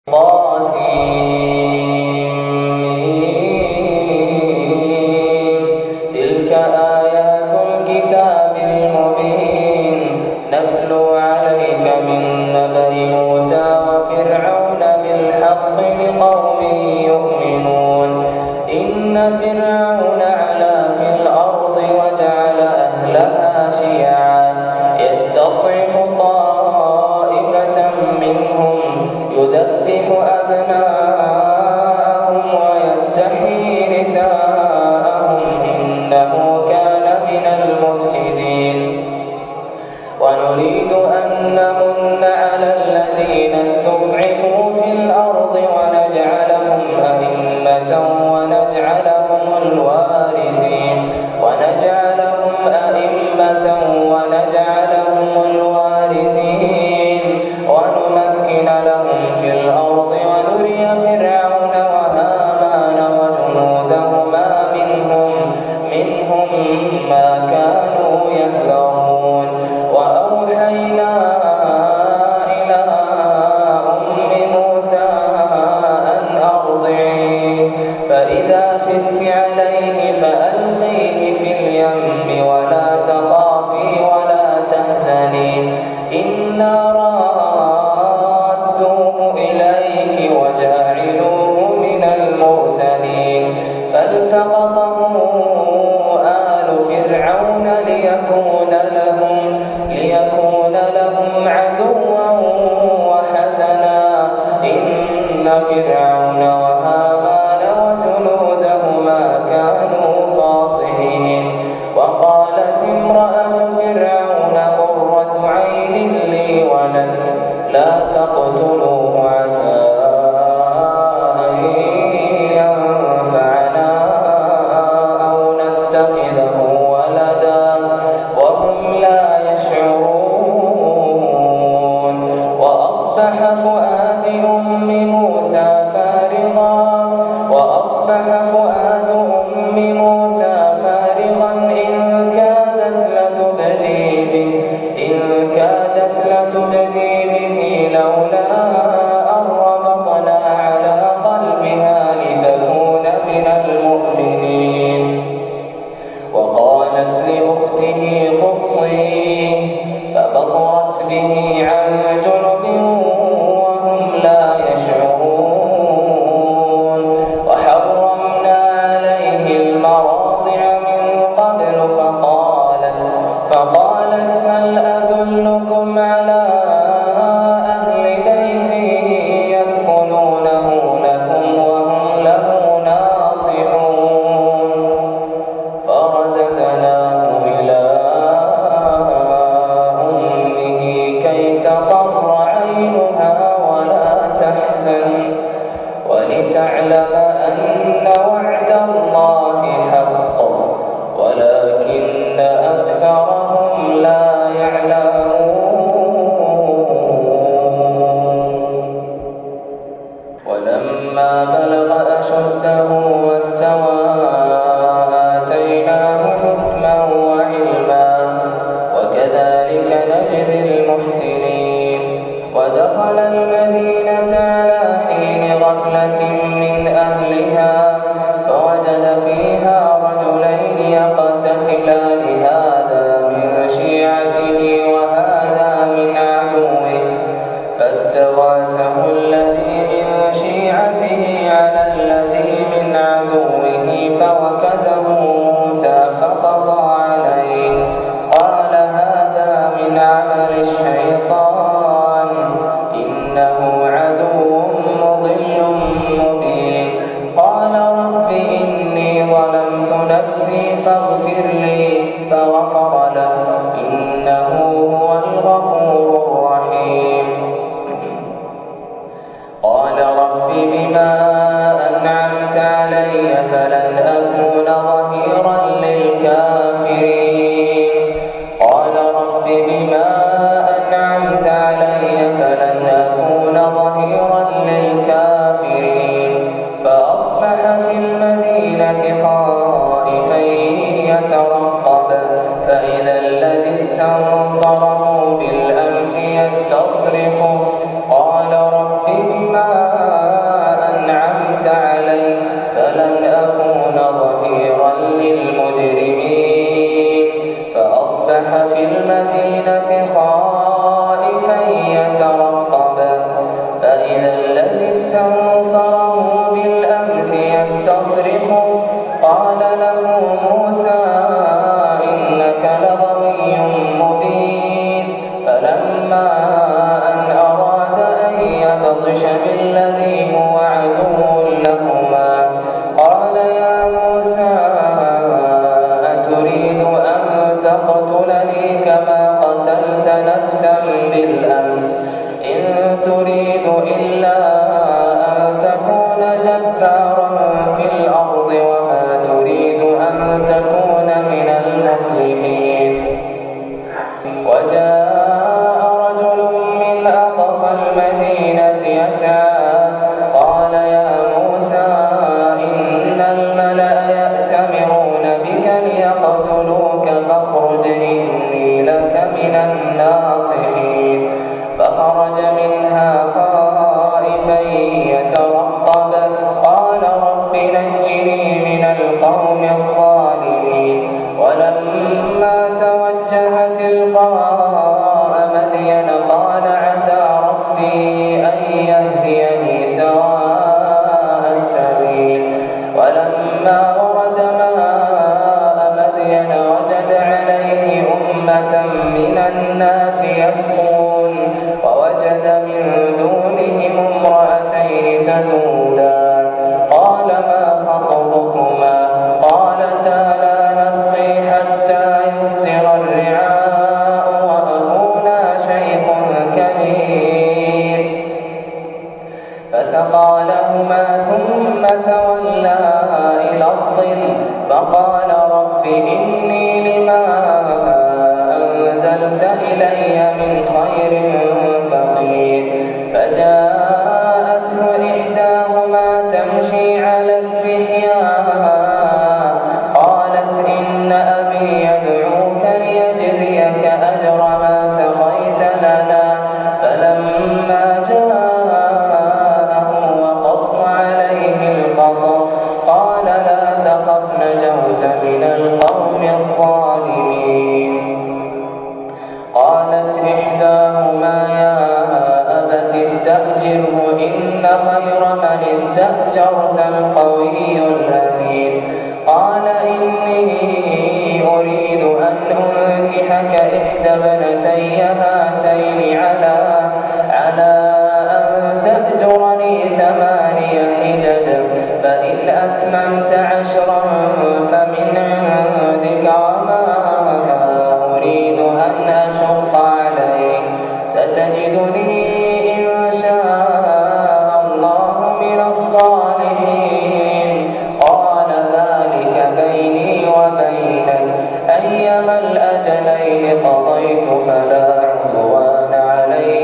تلك آيات الكتاب المبين نتلو عليك من نبأ موسى وفرعون بالحق لقوم يؤمنون إن فرعون علا في الأرض وجعل أهلها شيعا يستضعف طائفة منهم يذبح أبناءهم ويستحيي نساءهم إنه كان من المفسدين ونريد أن نمن على الذين استضعفوا في الأرض ونجعلهم أئمة ونجعلهم الوارثين ونمكن لهم في الأرض ونري فرعون وهامان وجنودهما منهم ما كانوا يحذرون وأوحينا إلى أم موسى أن أرضعيه فإذا خفت عليه فألقيه في اليم ولا تخافي ولا تحزني إنا رادوه إليك وجاعلوه من المرسلين فالتقطه آل فرعون ليكون لهم عدوا وحزنا إن فرعون وهامان وجنودهما كانوا خاطئين وقالت امرأة فرعون قرة عين لي ولك لا تقتلوه عسى أن ينفعنا أو نتخذه ولدا وهم لا يشعرون وأصبح فؤاد أم موسى فارغا إن كادت لتبدي به لولا أن ربطنا على قلبها لتكون من المؤمنين وقالت لأخته قصيه فبصرت به عن جنب وهم لا يشعرون وحرمنا عليه المراضع من قبل فقالت هل أدلكم على أهل بيت يكفلونه لكم وهم له ناصحون فرددناه إلى أمه كي تقر عينها ولا تحزن ولتعلم أن وعد الله حق ولكن أكثرهم لا يعلمون ولما بلغ أشده واستوى آتيناه حكما وعلما وكذلك نجزي المحسنين ودخل المدينة على حين غفلة من أهلها فوجد فيها رجلين يقتتلان هذا من شيعته وهذا من عدوه فاستغاثه الذي من شيعته على الذي من عدوه فوكزه موسى فقضى عليه قال هذا من عمل الشيطان إنه عدو مضل مبين قال رب إني ظلمت نفسي فاغفر لي فغفر له إنه هو الغفور الرحيم قال رب بما أنعمت علي فلن أكون ظهيرا للكافرين قال رب بما أنعمت علي فلن أكون ظهيرا للكافرين فأصبح في المدينة خائفا يترقب فإذا الذي استنصره بالأمس يستصرخه قال رب بما فإذا الذي استنصره بالأمس يستصرخه قال له موسى إنك لغوي مبين فلما أن أراد أن يبطش بالذي هو عدو لهما قال يا موسى أتريد أن تقتلني كما قتلت نفسا بالأمس إن تريد إلا أن تكون جبارا في الأرض وما تريد أن تكون من المصلحين. وجاء رجل من أقصى المدينة يسعى قال يا موسى إن الملأ يأتمرون بك ليقتلوك فاخرج إني لك من الناصحين. فخرج منها خائفا يترقب قال رب نجني من القوم الظالمين. ولما توجه تلقاء مدين قال عسى ربي أن يهديني سواء السبيل. ولما ورد ماء مدين وجد عليه أمة من الناس يسقون ووجد من دونهم امرأتين تذودان قال ما خطبكما قالتا لا نسقي حتى يصدر الرعاء وأبونا شيخ كبير. فسقى لهما ثم تولى إلى الظل فقال رب إني لما أنزلت إلي من خير فقير. فجاءته إحداهما تمشي على استحياء قالت إن أبي يدعوك ليجزيك أجر ما سقيت لنا. فلما جاءه وقص عليه القصص قال لا تخف نجوت من القوم الظالمين. قالت إحداهما يا أبت استأجره إن خير من استأجرت القوي الأمين. قال إني أريد أن أنكحك إحدى ابنتي هاتين على أن تأجرني 8 حجج فإن أتممت 10 فمن عندك وما أريد أن أشق عليك ستجدني إن شاء الله من الصالحين. قال ذلك بيني وبينك أيما الأجلين قضيت فلا عدوان علي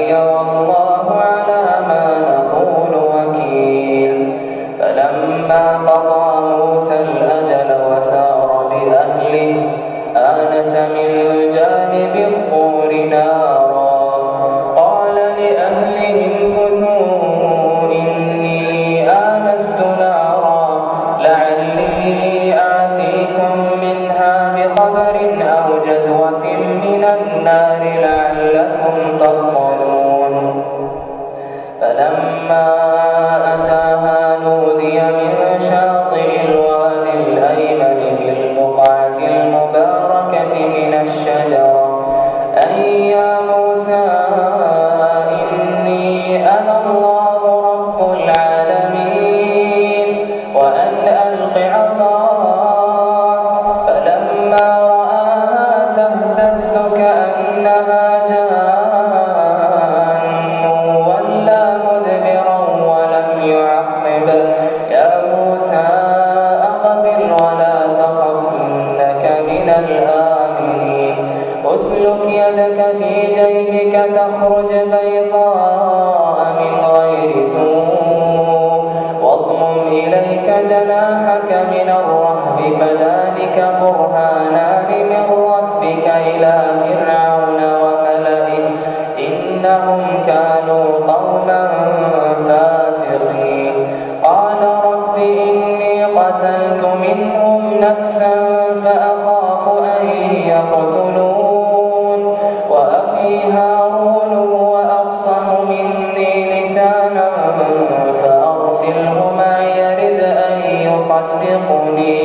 فأرسله معي يرد أن يصدقني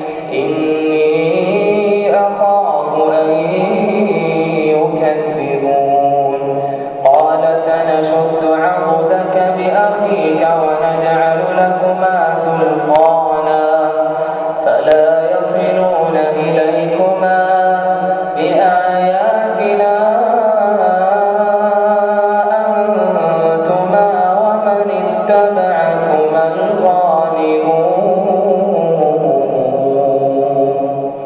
إني أخاف أن يكذبون قال سنشد عضدك بأخيك ونجعل لكما سلطانا فلا يصلون إليكما بآياتنا أنتما ومن اتبعكما الغالبون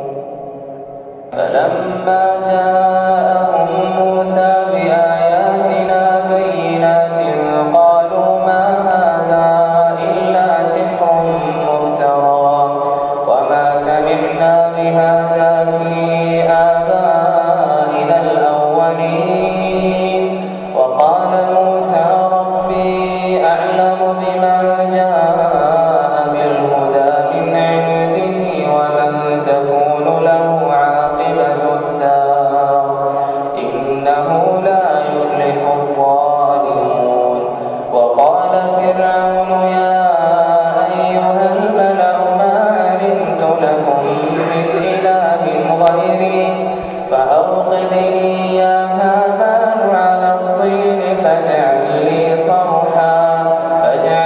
فلما جاءهم موسى بآياتنا بينات قالوا ما هذا إلا سحر مفترى وما سمعنا بهذا في آبائنا الأولين وقال موسى ربي أعلم بمن جاء بالهدى من عنده ومن تكون له عاقبة الدار إنه لا يفلح الظالمون وقال فرعون يا أيها الملأ ما علمت لكم من إله غيري فأوقد لي يا هامان على الطين فاجعل لي صرحا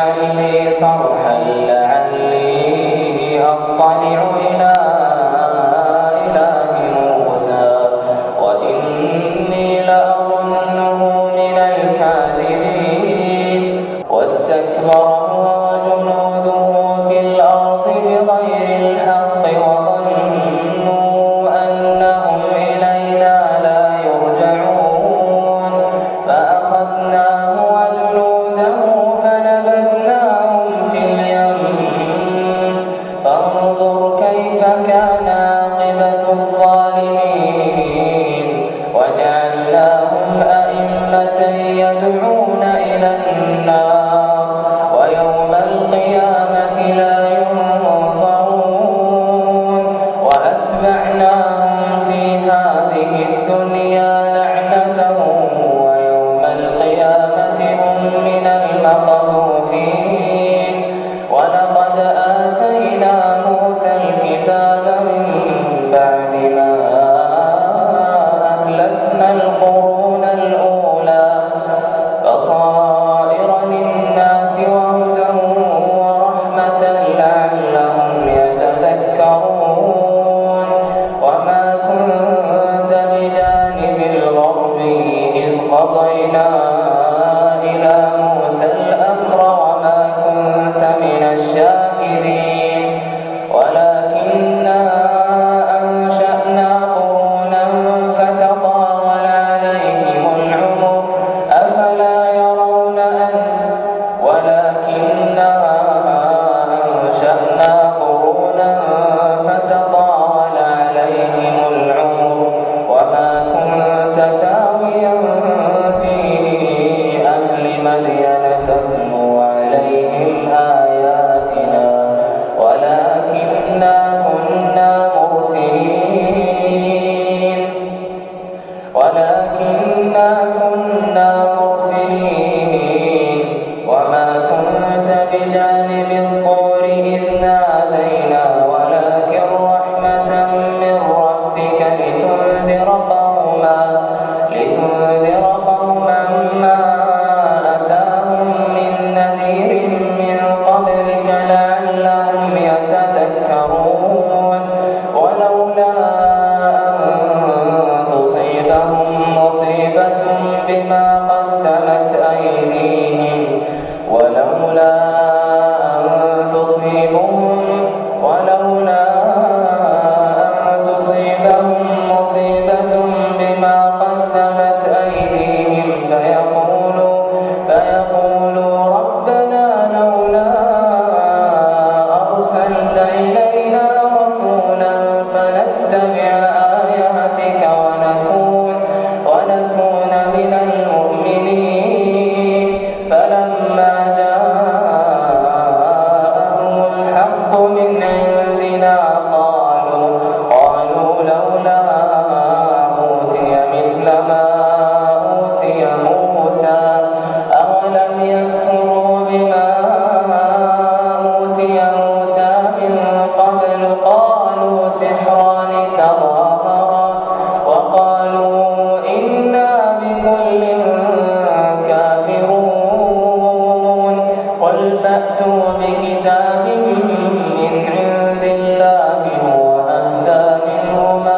قل فأتوا بكتاب من عند الله هو أهدى منهما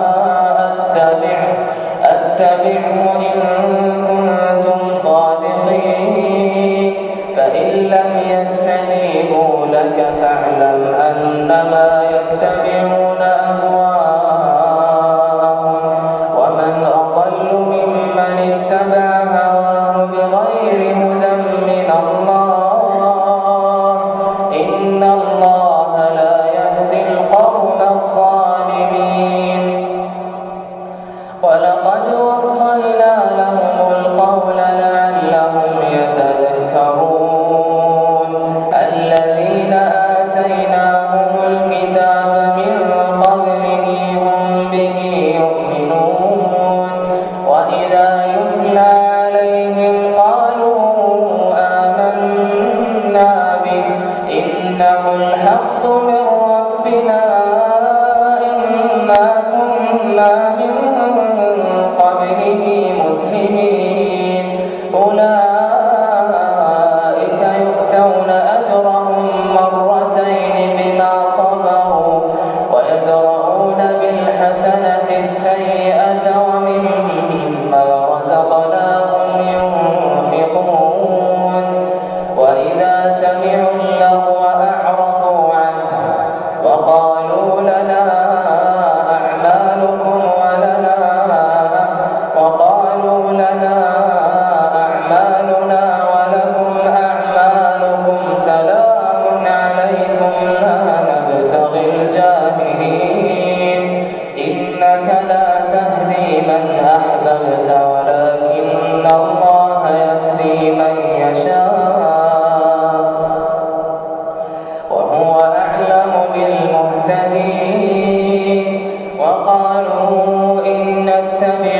أتبعه إن كنتم صادقين فإن لم يستجيبوا لك فاعلم أنما يتبعون أهواءهم ومن أضل ممن اتبع هواه بغير هدى من الله إن الله لا يهدي القوم الظالمين ولقد وصلنا لهم القول لعلهم يتذكرون الذين آتيناهم الكتاب من قبله هم به يؤمنون وإذا يتلى عليهم قالوا آمنا به إنه الحق من ربنا إنا كنا من قبله مسلمين أولئك يؤتون أجرهم مرتين بما صبروا ويدرؤون بالحسنة السيئة ومما رزقناهم ينفقون وإذا سمعوا اللغو أعرضوا عنه وقالوا لنا أعمالنا ولكم أعمالكم سلام عليكم لا نبتغي الجاهلين إنك لا تهدي من أحببت ولكن الله يهدي من يشاء وهو أعلم بالمهتدين وقالوا إن نتبع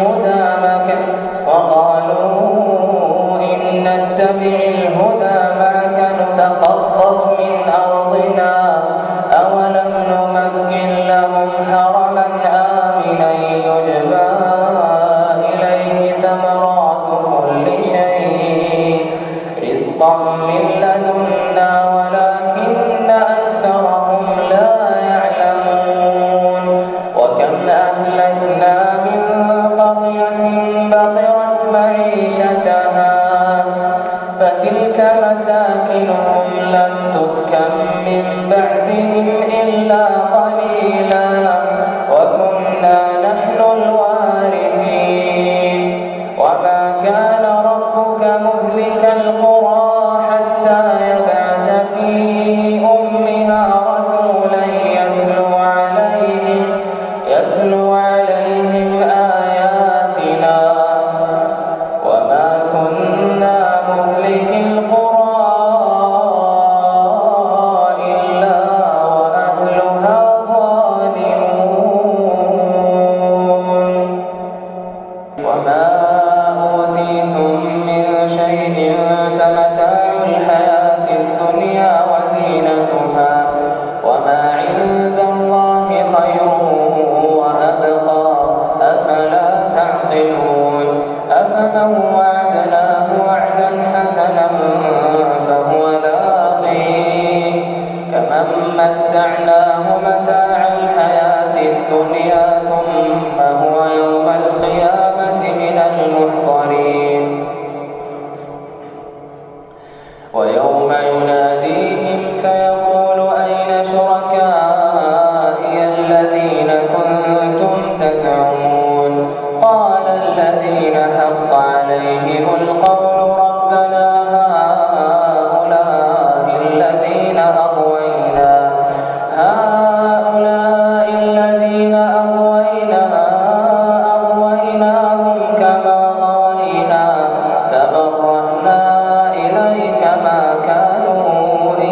الهدى معك نتخطف من أرضنا أولم نمكن لهم حرما آمنا يجبى إليه ثمرات كل شيء رزقا من لدنا ولكن أكثرهم لا يعلمون وكم أهلكنا من قرية بطرت معيشتها فتلك مساكنهم لم تسكن من بعدهم إلا قليلا وكنا نحن الوارثين وما كان ربك مهلك القرى حتى يبعث في أمها رسولا يتلو عليهم آياتنا وما كنا مهلك القرى إلا وأهلها ظالمون وما أوتيتم من شيء فمتاع الحياة الدنيا وزينتها وما عند الله خير وأبقى أفلا تعقلون أفمن وعدناه وعدا حسنا فهو لاقيه كمن متعناه متاع الحياة الدنيا ثم هو يوم القيامة من المحضرين ويوم يناديهم فيقول أين شركائي الذين كنتم تزعمون قال الذين حق عليهم القول ربنا هؤلاء الذين أغويناهم كما غوينا تبرأنا إليك ما كانوا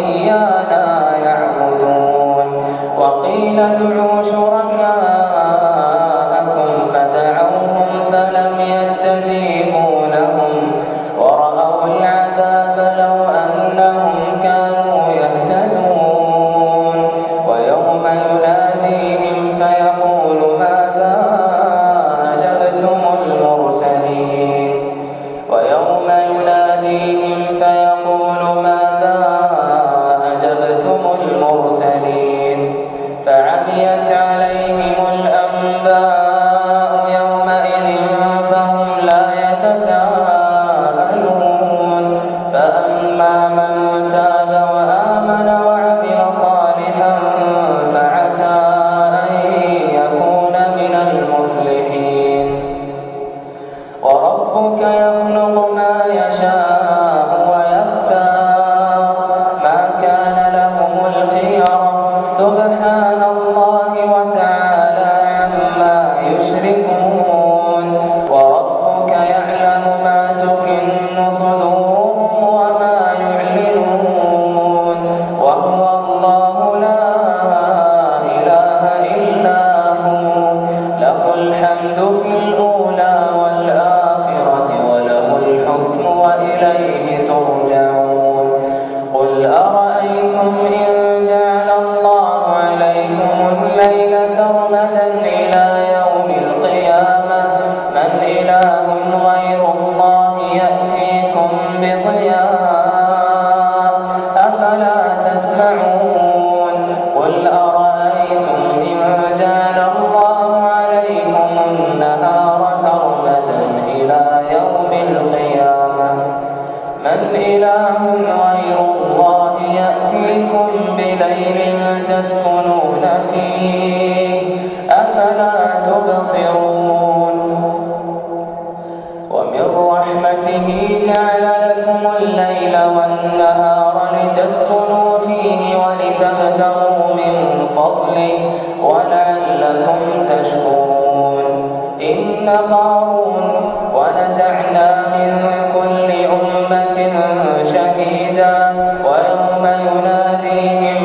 النهار لتسكنوا فيه ولتبتغوا من فضله ولعلكم تشكرون إن قارون ونزعنا من كل أمة شهيدا ويوم يناديهم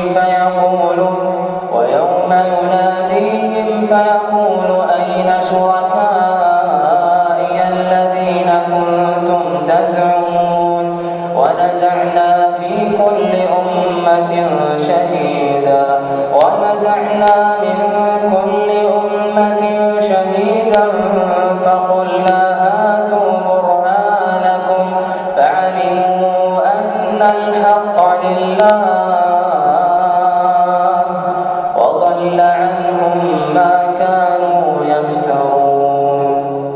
فيقول أين شركائي الذين كنتم تزعمون ونزعنا في كل أمة شهيدا فقلنا هاتوا برهانكم فعلموا أن الحق لله وضل عنهم ما كانوا يفترون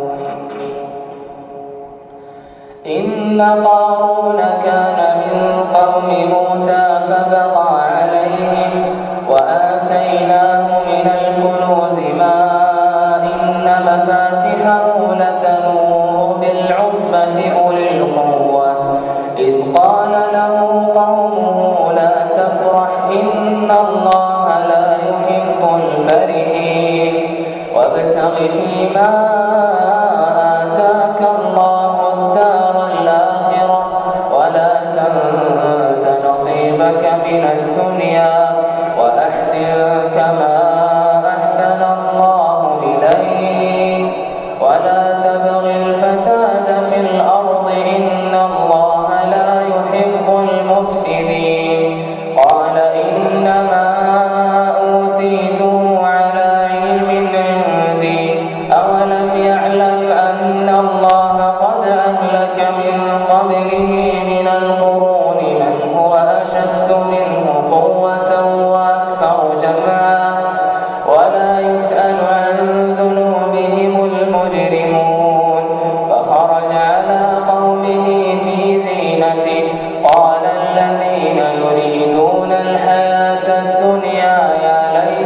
إن قارون كان من قوم موسى فبغى عليهم وآتيناه من الكنوز ما إن مفاتحه لتنوء بالعصبة أولي القوة إذ قال له قومه لا تفرح إن الله لا يحب الفرحين وابتغ فيما آتاك الله الدار الآخرة ولا تنس نصيبك من الدنيا وأحسن كما أحسن الله إليك ولا تبغ الفساد في الأرض إن الله لا يحب المفسدين قال إنما أوتيته على علم عندي أولم يعلم أن الله قد أهلك من قبله من القرون من هو أشد منه قوة وأكثر جمعا ولا يسأل عن ذنوبهم المجرمون فخرج على قومه في زينته قال الذين يريدون الحياة الدنيا يا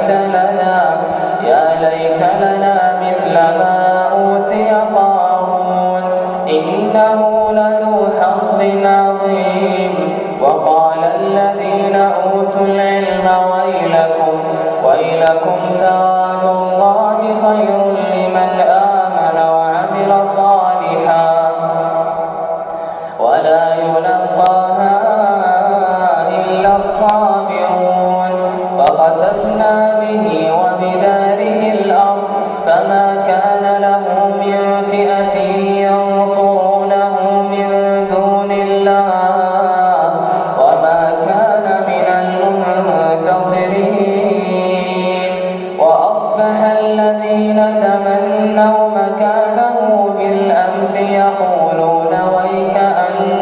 ليت لنا مثل ما أوتي قارون إنه لذو حظ عظيم وقال الذين أوتوا العلم ويلكم ثواب الله خير لمن آمن وعمل صالحا ولا يلقاها إلا الصابرون فخسفنا به وبداره الأرض فما كان له من فئة ينصرونه من دون الله وما كان من المنتصرين وأصبح الذين تمنوا مكانه بالأمس يقولون ويك أن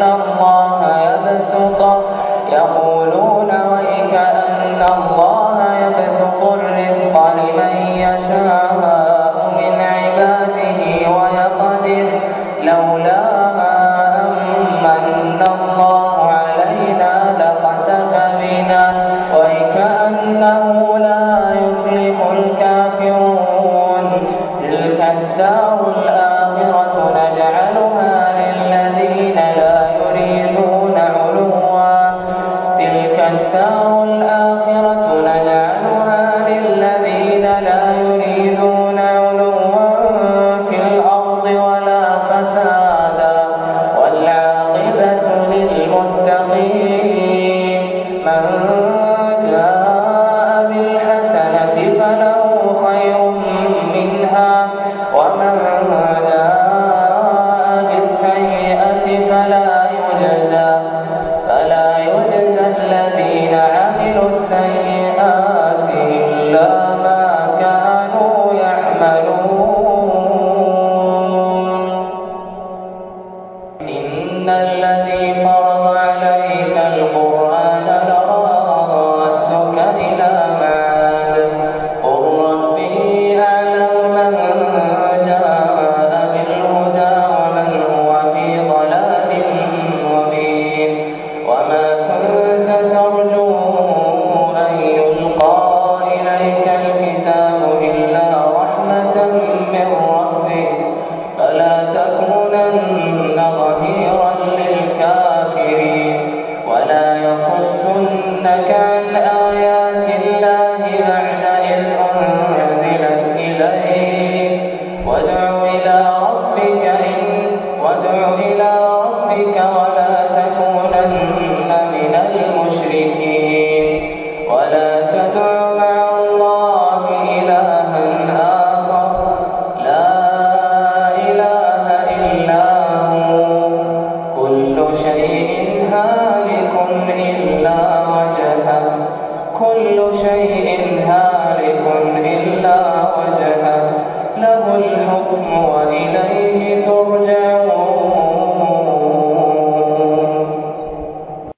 الله يبسط الرزق لمن يشاء من عباده ويقدر لولا أمن الله علينا لخسف بنا وكأنه لا يفلح الكافرون تلك الدار الآخرة نجعلها للذين لا يريدون علوا في الأرض ولا فسادا والعاقبة للمتقين من